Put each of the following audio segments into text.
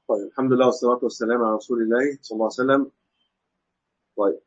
طيب، الحمد لله والصلاة والسلام على رسول الله صلى الله عليه وسلم. طيب،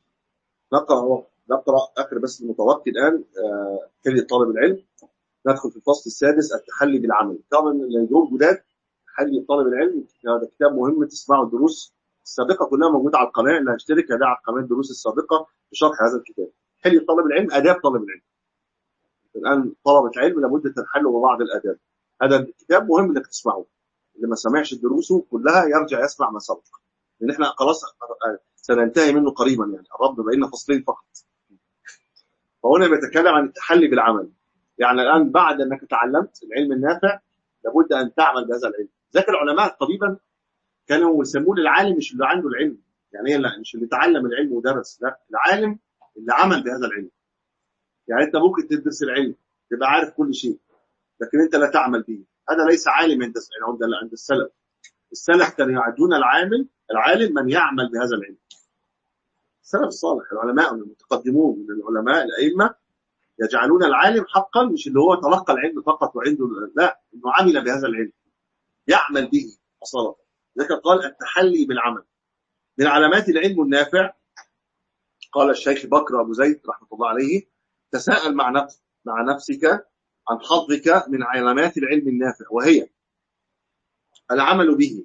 نقرأ آخر بس المتوقي الآن كلمة طالب العلم. ندخل في الفصل السادس، التحلي بالعمل. طبعا الجروب جداد، تحلي طالب العلم. هذا كتاب مهم تسمعوا الدروس السابقة كلها موجودة على القناة، اللي هيشترك هيلاقي على القناة الدروس السابقة بشرح هذا الكتاب. تحلي طالب العلم، آداب طالب العلم. الآن طلبة العلم لابد تنحلوا ببعض الآداب. هذا الكتاب مهم انك تسمعه. اللي ما سمعش دروسه كلها يرجع يسمع ما سبق، لان احنا خلاص سننتهي منه قريبا، يعني قربنا بقينا فصلين فقط. فهنا بيتكلم عن التحلي بالعمل. يعني الان بعد انك تعلمت العلم النافع لابد ان تعمل بهذا العلم. ذاك العلماء قريبا كانوا يسمون العالم مش اللي عنده العلم، يعني ايه؟ لا، مش اللي تعلم العلم ودرس، لا، العالم اللي عمل بهذا العلم. يعني انت ممكن تدرس العلم تبقى عارف كل شيء، لكن انت لا تعمل به، هذا ليس عالم عند السلف. السلف كانوا يعدون العالم من يعمل بهذا العلم. السلف الصالح، العلماء المتقدمون من العلماء الأئمة، يجعلون العالم حقا مش اللي هو تلقى العلم فقط وعنده، لا، انه عمل بهذا العلم، يعمل به اصلا. ذلك قال التحلي بالعمل. من علامات العلم النافع، قال الشيخ بكر أبو زيد رحمه الله عليه: تساءل مع نفسك عن حظك من علامات العلم النافع، وهي العمل به.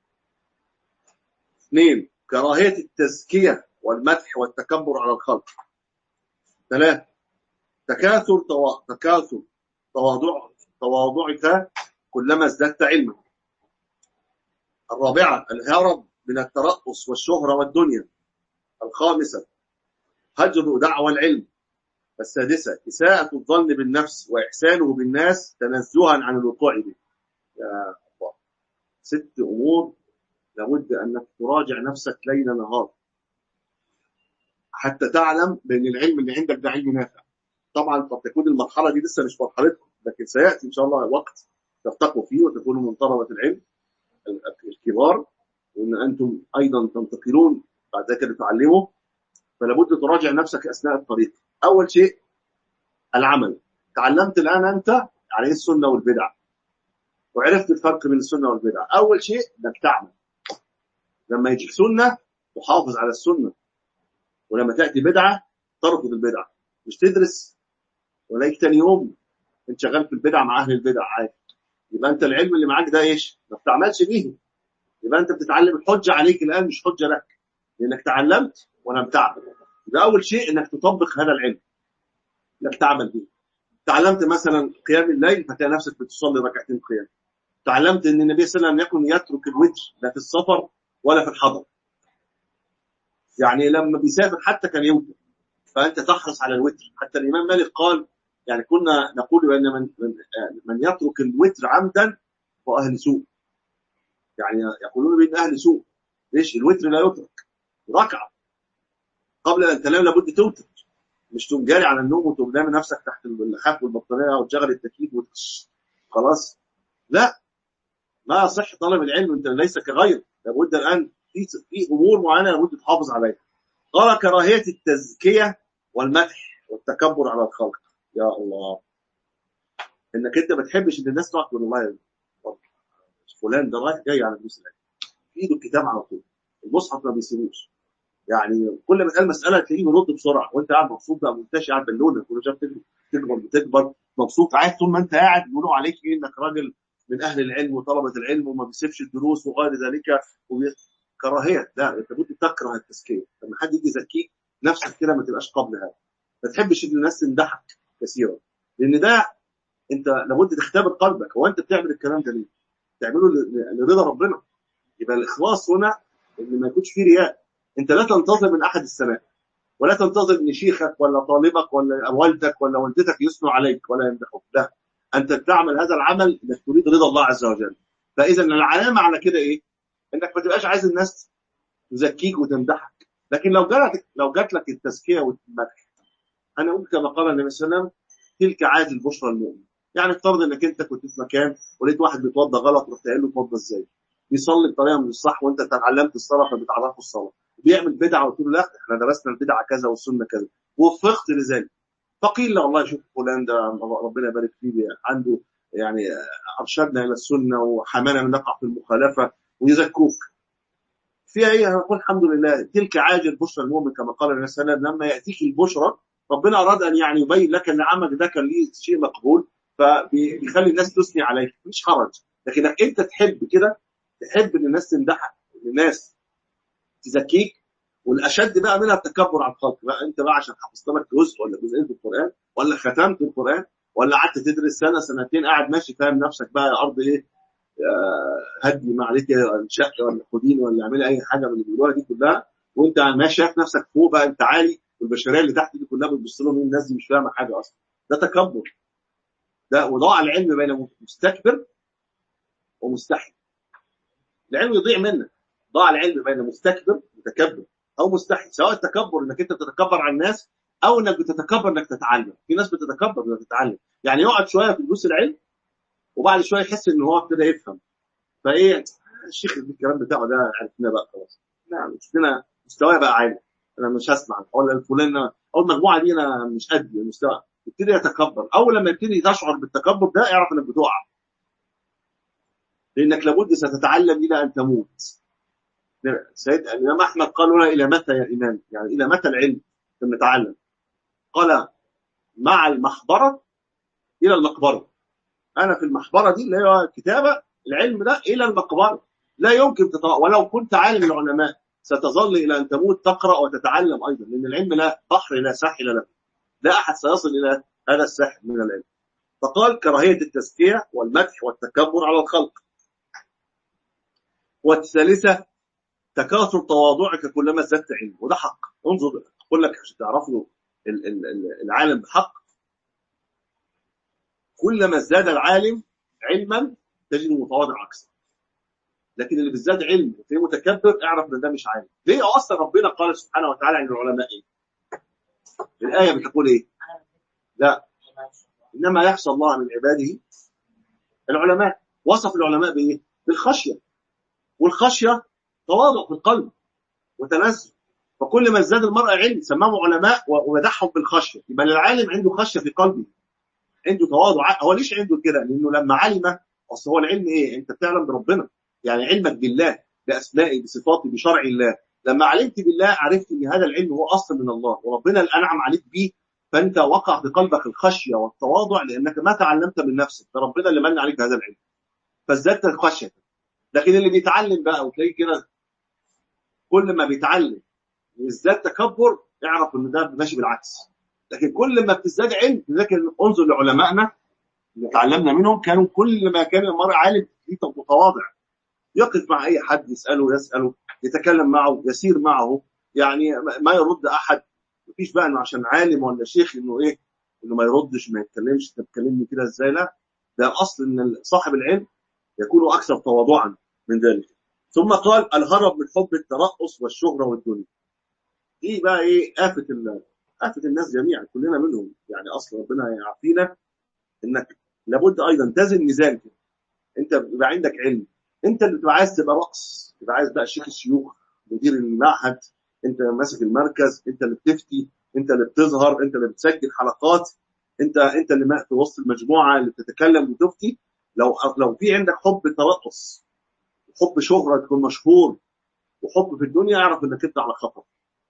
2. كراهية التزكية والمدح والتكبر على الخلق. 3. تكاثر تواضعك كلما ازددت علما. 4. الهرب من الترأس والشهرة والدنيا. 5. هجر دعوى العلم. 6. إساءة الظن بالنفس وإحسانه بالناس تنزها عن الوقوع به. يا الله، 6 أمور لابد أنك تراجع نفسك ليل نهار حتى تعلم بأن العلم اللي عندك ده علم نافع. طبعا قد تكون المرحلة دي لسه مش مرحلتكم، لكن سيأتي إن شاء الله وقت ترتقوا فيه وتكونوا من طلبة العلم الكبار، وأن أنتم أيضا تنتقلون بعد ذلك لتعلموا. فلابد تراجع نفسك أثناء الطريق. أول شيء العمل. تعلمت الآن أنت يعني إيه السنة والبدعة، وعرفت الفرق بين السنة والبدعة. أول شيء أنك تعمل. لما يجي سنة تحافظ على السنة، ولما تأتي بدعة ترفض البدعة. مش تدرس وليك تاني يوم انت شغال في البدع مع اهل البدع عادي، يبقى انت العلم اللي معاك ده ايش؟ ما بتعملش بيه، يبقى انت بتتعلم الحجه عليك الان مش حجه لك، لانك تعلمت ولم تعمل. يبقى اول شيء انك تطبق هذا العلم، انك تعمل به. تعلمت مثلا قيام الليل فتلاقي نفسك بتصلي ركعتين قيام. تعلمت ان النبي صلى الله عليه وسلم يكن يترك الوتر لا في السفر ولا في الحضر، يعني لما بيسافر حتى كان يوتر، فانت تحرص على الوتر. حتى الامام مالك قال يعني كنا نقول بان من يترك الوتر عمدا هو اهل سوء، يعني يقولون بان اهل سوء. ليش الوتر لا يترك؟ ركعه قبل ان تنام لابد توتر، مش تقوم جاري على النوم وتقوم نام نفسك تحت اللحاف والبطاريه وتشغل التكييف خلاص. لا، ما يصح طلب العلم، انت ليس كغير، لابد الان في امور معينه لابد تحافظ عليها. قال كراهيه التزكيه والمدح والتكبر على الخلق. يا الله، انك انت ما تحبش ان الناس تقعد تقول والله فلان ده رايح جاي على دروس العلم، في ايده الكتاب على طول، المصحف ما بيسيبوش، يعني كل ما تسال مساله تلاقيه يرد بسرعه، وانت قاعد مبسوط بقى منتشي قاعد بالونه كل شويه بتكبر مبسوط قاعد. طول ما انت قاعد بيقولوا عليك ايه؟ انك راجل من اهل العلم وطلبه العلم وما بيسيبش الدروس وغير ذلك. كراهيه، لا، انت لابد تكره التزكيه. لما حد يجي يزكيك نفسك كده ما تبقاش قبل هذا، ما تحبش ان الناس تمدحك كثيرا، لان ده انت لابد تختبر قلبك. هو انت بتعمل الكلام ده ليه؟ تعمله لرضا ربنا. يبقى الاخلاص هنا ان ما يكونش فيه رياء. انت لا تنتظر من احد الثناء، ولا تنتظر ان شيخك ولا طالبك ولا والدك ولا والدتك يثنوا عليك ولا يمدحوك، لا، انت تعمل هذا العمل انك تريد رضا الله عز وجل. فاذا العلامه على كده ايه؟ انك ما تبقاش عايز الناس تزكيك وتمدحك. لكن لو جات لك التزكيه والمدح، انا اقول كما قال النبي صلى الله عليه وسلم: تلك عاد البشرى المؤمن. يعني افترض انك انت كنت في مكان ولقيت واحد بيتوضى غلط، رحت قايل له اتوضى ازاي؟ بيصلي بطريقه مش صح وانت تعلمت الصلاه فبتعرفه الصلاه، بيعمل بدعه وتقول له لا احنا درسنا البدعه كذا والسنه كذا ووفقت لذلك. فقيل له والله شوف فلان ده ربنا يبارك فيه عنده يعني ارشدنا الى السنه وحمانا من نقع في المخالفه، ويزكوك فيها ايه؟ هنقول الحمد لله. تلك عاجل بشرى المؤمن كما قال النبي صلى الله عليه وسلم. لما ياتيك البشرى ربنا اراد ان يعني يبين لك ان عملك ده كان ليه شيء مقبول، فبيخلي الناس تثني عليك، مش حرج. لكنك انت تحب كده، تحب ان الناس تمدحك، ان الناس تزكيك. والاشد بقى منها التكبر على الخلق بقى. انت بقى عشان حفظت لك جزء ولا جزئين في القران، ولا ختمت القران، ولا قعدت تدرس سنه سنتين قاعد ماشي فاهم نفسك بقى يا ارض ايه، هدي ما عليك الشق ولا خدين ولا اعملي اي حاجه من اللي بيقولوها دي كلها، وانت ماشي شايف نفسك فوق بقى، انت عالي، والبشريه اللي تحت دي كلها بتبص لهم الناس دي مش فاهمه حاجه اصلا. ده تكبر. ده وضاع العلم بين مستكبر ومستحي. العلم يضيع منك. ضاع العلم بين مستكبر متكبر او مستحي. سواء التكبر انك انت بتتكبر على الناس، او انك بتتكبر انك تتعلم. في ناس بتتكبر انك تتعلم، يعني يقعد شويه في دروس العلم وبعد شويه يحس ان هو ابتدى يفهم، فايه الشيخ الكلام بتاعه ده عرفناه بقى خلاص، لا مش لنا مستوى بقى عالي، انا مش هسمع، ولا الفلان او المجموعه دي انا مش قد المستوى. يبتدي يتكبر. اول لما يبتدي تشعر بالتكبر ده اعرف انك بتقع، لانك لابد ستتعلم الى ان تموت. سيد الامام احمد قال لنا الى متى يا امام؟ يعني الى متى العلم نتعلم؟ قال مع المحبره الى المقبره. انا في المحبره دي اللي هي الكتابه، العلم ده الى المقبره. لا يمكن ولو كنت عالم العلماء ستظل الى ان تموت تقرا وتتعلم ايضا، لان العلم لا بحر لا ساحل له، لا احد سيصل الى هذا الساحل من العلم. فقال كراهيه التزكيه والمدح والتكبر على الخلق. والثالثه تكاثر تواضعك كلما ازددت علم، وده حق. انظر اقول لك عشان تعرفوا العالم بحق. كلما ازداد العالم علما تجد متواضع اكثر. لكن اللي بيزداد علم وتلاقيه متكبر اعرف ان ده مش عالم. ليه اصلا ربنا قال سبحانه وتعالى عن العلماء ايه؟ الايه بتقول ايه؟ لا، انما يخشى الله من عباده العلماء. وصف العلماء بايه؟ بالخشيه. والخشيه تواضع في القلب وتنزل. فكل ما ازداد المرء علم سماهم علماء ومدحهم بالخشيه. يبقى العالم عنده خشيه في قلبه، عنده تواضع. هو ليش عنده كده؟ لانه لما علم، اصل هو العلم ايه؟ انت بتعلم بربنا، يعني علمك بالله، باسمائه، بصفاته، بشرع الله. لما علمت بالله عرفت ان هذا العلم هو اصل من الله وربنا اللي انعم عليك به، فانت وقع في قلبك الخشيه والتواضع لانك ما تعلمت من نفسك، فربنا اللي من عليك بهذا العلم فازددت الخشيه. لكن اللي بيتعلم بقى وتلاقيه كده كل ما بيتعلم ويزداد تكبر اعرف ان ده ماشي بالعكس. لكن كل ما بتزداد علم، لكن انظر لعلمائنا اللي تعلمنا منهم، كانوا كل ما كان المرء عالم متواضع، يقف مع اي حد يساله يتكلم معه يسير معه، يعني ما يرد احد. مفيش بقى انه عشان عالم ولا شيخ انه ايه، انه ما يردش ما يتكلمش. انت بتكلمني كده ازاي؟ لا، ده اصل ان صاحب العلم يكون اكثر تواضعا من ذلك. ثم قال الهرب من حب الترأس والشهرة والدنيا. دي بقى ايه؟ آفة الناس جميعا، كلنا منهم. يعني اصل ربنا يعافينا. انك لابد ايضا تزن ميزان كده. انت بيبقى عندك علم، انت اللي بتبقى عايز تبقى رأس، بتبقى عايز بقى شيخ الشيوخ، مدير المعهد، انت ماسك المركز، انت اللي بتفتي، انت اللي بتظهر، انت اللي بتسجل حلقات، انت اللي في وسط المجموعه اللي بتتكلم وتفتي. لو في عندك حب ترأس وحب شهرة تكون مشهور وحب في الدنيا، اعرف انك انت على خطر.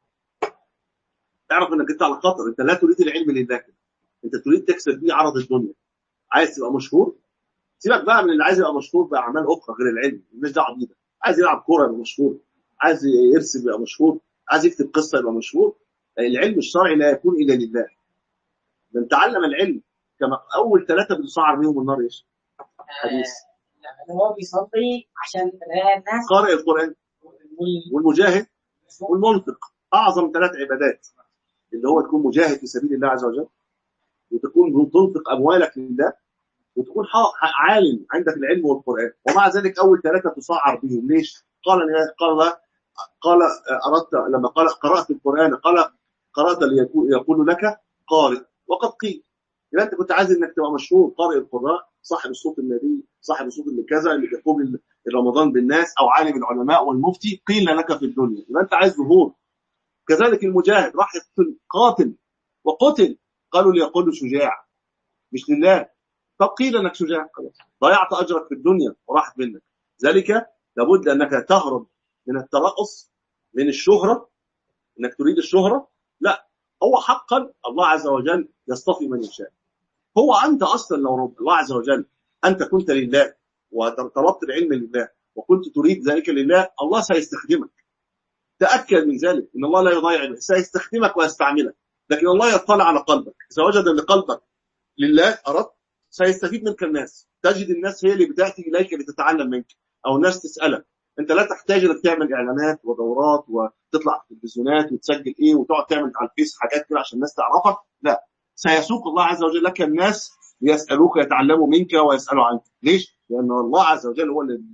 اعرف انك انت على خطر. انت لا تريد العلم لله كده، انت تريد تكسب بيه عرض الدنيا. عايز تبقى مشهور، سيبك بقى من اللي عايز يبقى مشهور باعمال اخرى غير العلم، مش دعوه بيه. عايز يلعب كوره يبقى مشهور، عايز يرسم يبقى مشهور، عايز يكتب قصه يبقى مشهور. العلم الشرعي لا يكون الا لله. من تعلم العلم كما اول ثلاثه بتصعر بيهم النار ايش؟ حديث هو بيصلي عشان الناس، قارئ القران والمجاهد والمنفق. اعظم ثلاث عبادات اللي هو تكون مجاهد في سبيل الله عز وجل، وتكون تنفق اموالك لله، وتكون عالم عندك العلم والقرآن. ومع ذلك أول ثلاثة تصعر بهم. ليش؟ قال أردت لما قرأت القرآن قرأت يقول لك قارئ وقد قيل. إذا أنت كنت عايز إنك تبقى مشهور قارئ القراء، صاحب الصوت النبي، صاحب الصوت اللي كذا، اللي بيقوم رمضان بالناس، أو عالم العلماء والمفتي، قيل لك في الدنيا. إذا أنت عايز ظهور. كذلك المجاهد راح يقتل قاتل وقتل، قالوا ليقول شجاع مش لله، فقيل انك شجاع، خلاص ضيعت اجرك في الدنيا وراحت منك. ذلك لابد أنك تهرب من الترأس، من الشهرة، أنك تريد الشهرة. لا، هو حقا الله عز وجل يصطفي من يشاء. هو أنت أصلا لو رب الله عز وجل أنت كنت لله وطلبت العلم لله وكنت تريد ذلك لله، الله سيستخدمك. تأكد من ذلك، إن الله لا يضيع، سيستخدمك ويستعملك. لكن الله يطلع على قلبك، إذا وجد أن قلبك لله أردت سيستفيد منك الناس. تجد الناس هي اللي بتأتي إليك لتتعلم منك، أو الناس تسألك. أنت لا تحتاج أنك تعمل إعلانات ودورات وتطلع في التلفزيونات وتسجل إيه وتقعد تعمل على الفيس حاجات كده عشان الناس تعرفك. لا، سيسوق الله عز وجل لك الناس ليسألوك، يتعلموا منك ويسألوا عنك. ليش؟ لأن الله عز وجل هو الذي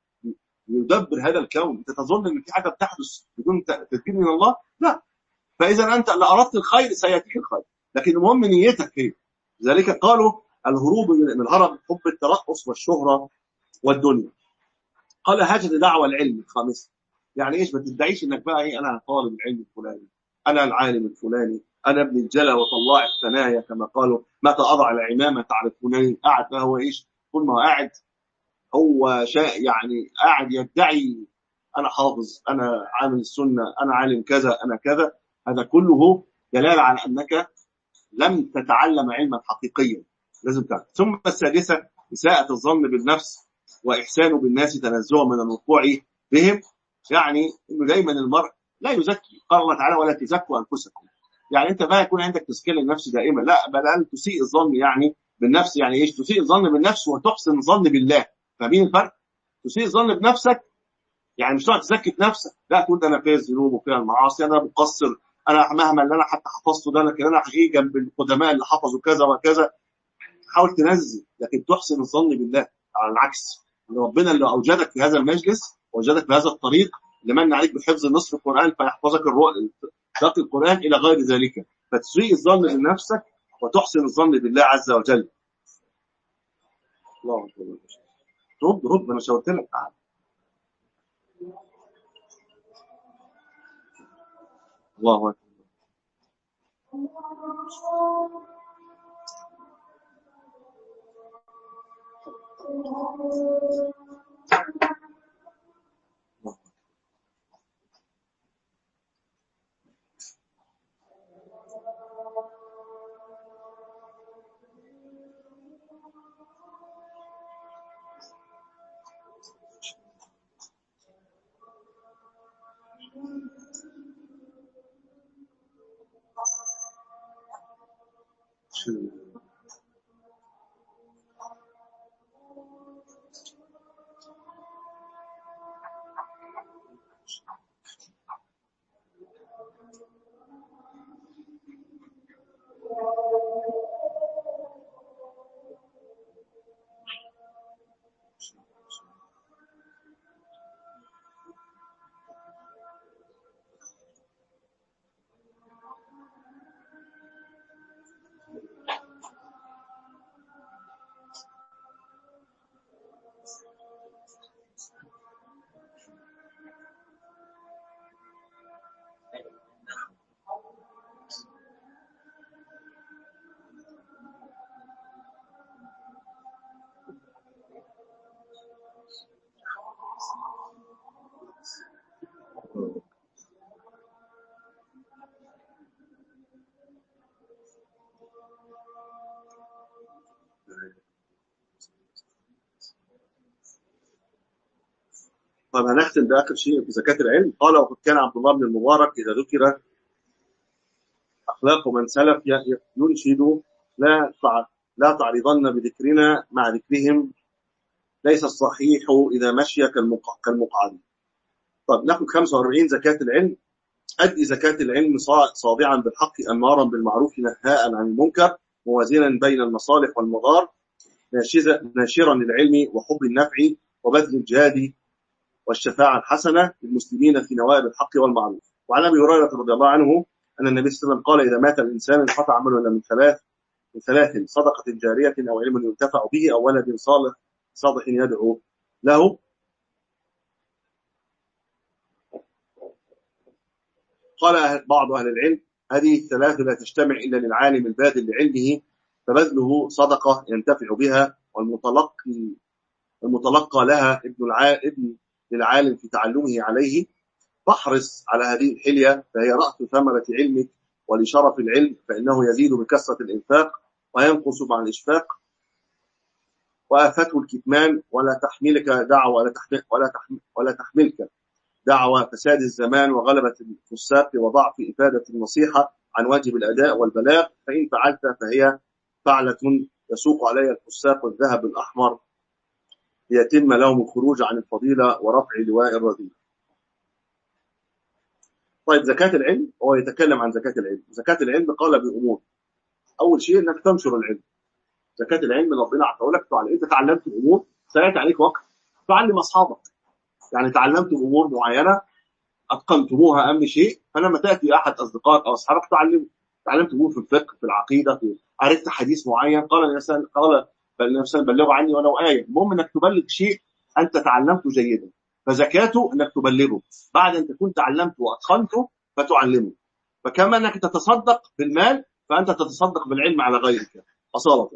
يدبر هذا الكون. أنت تظن أن في حاجة بتحدث بدون تدبير من الله؟ لا. فإذا أنت اللي أردت الخير سيأتيك الخير، لكن المهم نيتك هي. لذلك قالوا الهروب من الهرب حب الترأس والشهرة والدنيا. قال هكذا دعوة العلم الخامسة. يعني إيش؟ ما تدعيش إنك بقى إيه، أنا طالب العلم الفلاني، أنا العالم الفلاني، أنا ابن الجلا وطلاع الثنايا كما قالوا، متى أضع العمامة تعرفونني. قاعد بقى هو إيش؟ كل ما قاعد هو يعني قاعد يدعي أنا حافظ، أنا عامل السنة، أنا عالم كذا، أنا كذا. هذا كله دلالة على أنك لم تتعلم علما حقيقيا. لازم تعلم. ثم السادسة إساءة الظن بالنفس وإحسانه بالناس تنزها من الوقوع بهم. يعني إنه دايما المرء لا يزكي. قال الله تعالى ولا تزكوا أنفسكم. يعني أنت بقى يكون عندك تزكية للنفس دائما، لا، بل أن تسيء الظن يعني بالنفس. يعني إيش تسيء الظن بالنفس وتحسن الظن بالله؟ فاهمين الفرق؟ تسيء الظن بنفسك يعني مش تقعد تزكي في نفسك، لا، تقول ده انا فيها الذنوب وفيها المعاصي، انا مقصر، انا مهما اللي انا حتى حفظته ده، لكن انا حقيقي جنب القدماء اللي حفظوا كذا وكذا. حاول تنزل، لكن تحسن الظن بالله. على العكس، ان ربنا اللي اوجدك في هذا المجلس، وجدك في هذا الطريق، اللي من عليك بحفظ نصف القران فيحفظك باقي القران الى غير ذلك. فتسيء الظن بنفسك وتحسن الظن بالله عز وجل. الله اكبر. رد انا شاورت لك. الله أكبر. طب هنختم بآخر شيء في زكاة العلم. قال وقد كان عبد الله بن المبارك إذا ذكر أخلاق من سلف ينشد لا تعرضن بذكرنا مع ذكرهم، ليس الصحيح إذا مشي كالمقعد. طب ناخد 45 زكاة العلم. أدي زكاة العلم صادعا بالحق أمارا بالمعروف نهاء عن المنكر موازنا بين المصالح والمضار ناشرا للعلم وحب النفع وبذل الجهاد والشفاعة الحسنة للمسلمين في نوائب الحق والمعروف. وعن أبي هريرة رضي الله عنه أن النبي صلى الله عليه وسلم قال إذا مات الإنسان انقطع عمله إلا من ثلاث صدقة جارية أو علم ينتفع به أو ولد صالح يدعو له. قال بعض أهل العلم هذه الثلاث لا تجتمع إلا للعالم الباذل لعلمه فبذله صدقة ينتفع بها، والمتلقى لها ابن للعالم في تعلمه عليه، فاحرص على هذه الحلية فهي رأس ثمرة علمك ولشرف العلم، فإنه يزيد بكثرة الإنفاق وينقص مع الإشفاق، وآفته الكتمان ولا تحملك دعوة ولا تحملك دعوة فساد الزمان وغلبة الفساق وضعف إفادة النصيحة عن واجب الأداء والبلاغ، فإن فعلت فهي فعلة يسوق عليها الفساق والذهب الأحمر ليتم لهم الخروج عن الفضيلة ورفع لواء الرذيلة. طيب زكاة العلم، هو يتكلم عن زكاة العلم. زكاة العلم قال بأمور. أول شيء أنك تنشر العلم. زكاة العلم ربنا أعطاه لك، أنت تعلمت الأمور، سيأتي عليك وقت تعلم أصحابك. يعني تعلمت أمور معينة أتقنتموها أهم شيء، فلما تأتي أحد أصدقائك أو أصحابك تعلمت أمور في الفقه، في العقيدة، عرفت حديث معين، قال الإنسان بلغوا عني ولو آية. المهم أنك تبلغ شيء أنت تعلمته جيدا، فزكاته أنك تبلغه بعد أن تكون تعلمته وأتقنته فتعلمه. فكما أنك تتصدق بالمال فأنت تتصدق بالعلم على غيرك أصالة.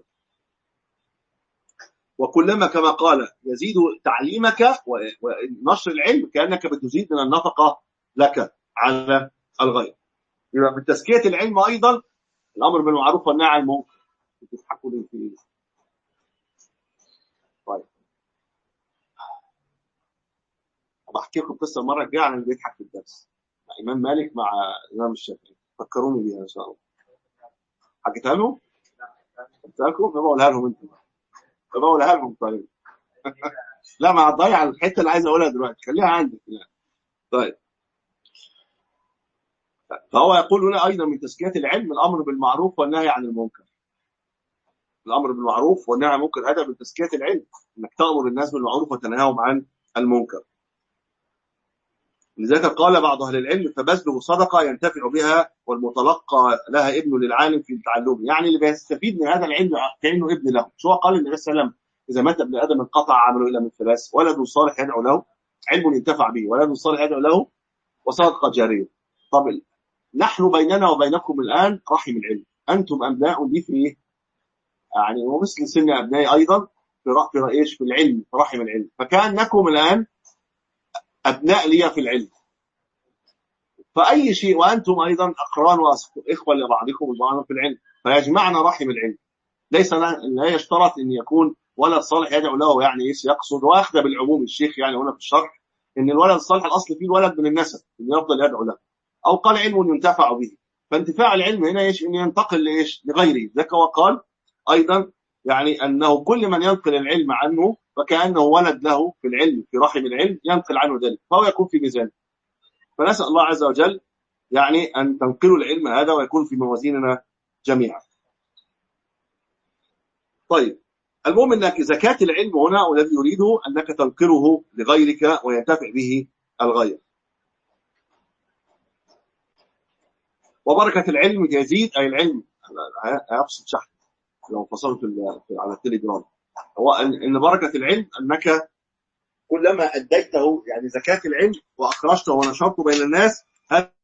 وكلما كما قال يزيد تعليمك ونشر العلم كأنك بتزيد من النفقة لك على الغير. يبقى في تزكية العلم أيضا الأمر بالمعروف والنهي عن المنكر. بتضحكوا ليه في؟ طيب بحكي لكم قصة المرة الجاية عن اللي بيضحك في الدرس، إمام مالك مع الإمام الشافعي، فكروني بيها إن شاء الله. حكيتها لهم؟ قلت لكم فبقولها لهم أنتم، فبقولها لهم. طيب لا ما هتضيع الحتة اللي عايز أقولها دلوقتي، خليها عندك. طيب فهو يقول هنا أيضا من تزكية العلم الأمر بالمعروف والنهي عن المنكر. الأمر بالمعروف والنهي عن المنكر هذا من تزكية العلم، إنك تأمر الناس بالمعروف وتنهاهم عن المنكر. لذلك قال بعض أهل العلم فبذله صدقة ينتفع بها والمتلقى لها ابن للعالم في تعلمه. يعني اللي بيستفيد من هذا العلم كأنه ابن له. شو قال النبي صلى الله عليه وسلم إذا مات ابن آدم انقطع عمله إلا من ثلاث: ولد صالح يدعو له، علم ينتفع به، ولد صالح يدعو له، وصدقة جارية. طب نحن بيننا وبينكم الآن رحم العلم، أنتم أبناء لي في إيه؟ يعني ومثل سن أبنائي أيضا في العلم، في رحم العلم، فكأنكم الآن أبناء لي في العلم. فأي شيء وأنتم أيضا أقران وإخوة لبعضكم البعض في العلم، فيجمعنا رحم العلم. ليس لا يشترط أن يكون ولد صالح يدعو له، يعني إيش يقصد وأخذ بالعموم الشيخ يعني هنا في الشرح أن الولد الصالح الأصل فيه الولد من النسب أن يفضل يدعو له، أو قال علم ينتفع به. فانتفاع العلم هنا إيش؟ أن ينتقل لإيش؟ لغيره. ذاك وقال أيضا يعني أنه كل من ينقل العلم عنه فكأنه ولد له في العلم، في رحم العلم ينقل عنه ذلك، فهو يكون في ميزانه. فنسأل الله عز وجل يعني أن تنقلوا العلم هذا ويكون في موازيننا جميعا. طيب المهم أنك زكاة العلم هنا والذي يريده أنك تنقله لغيرك وينتفع به الغير. وبركة العلم يزيد، أي العلم هيفصل شحن لو فصلت على التليجرام، هو أن بركة العلم أنك كلما أديته يعني زكاة العلم وأخرجته ونشرته بين الناس، هذا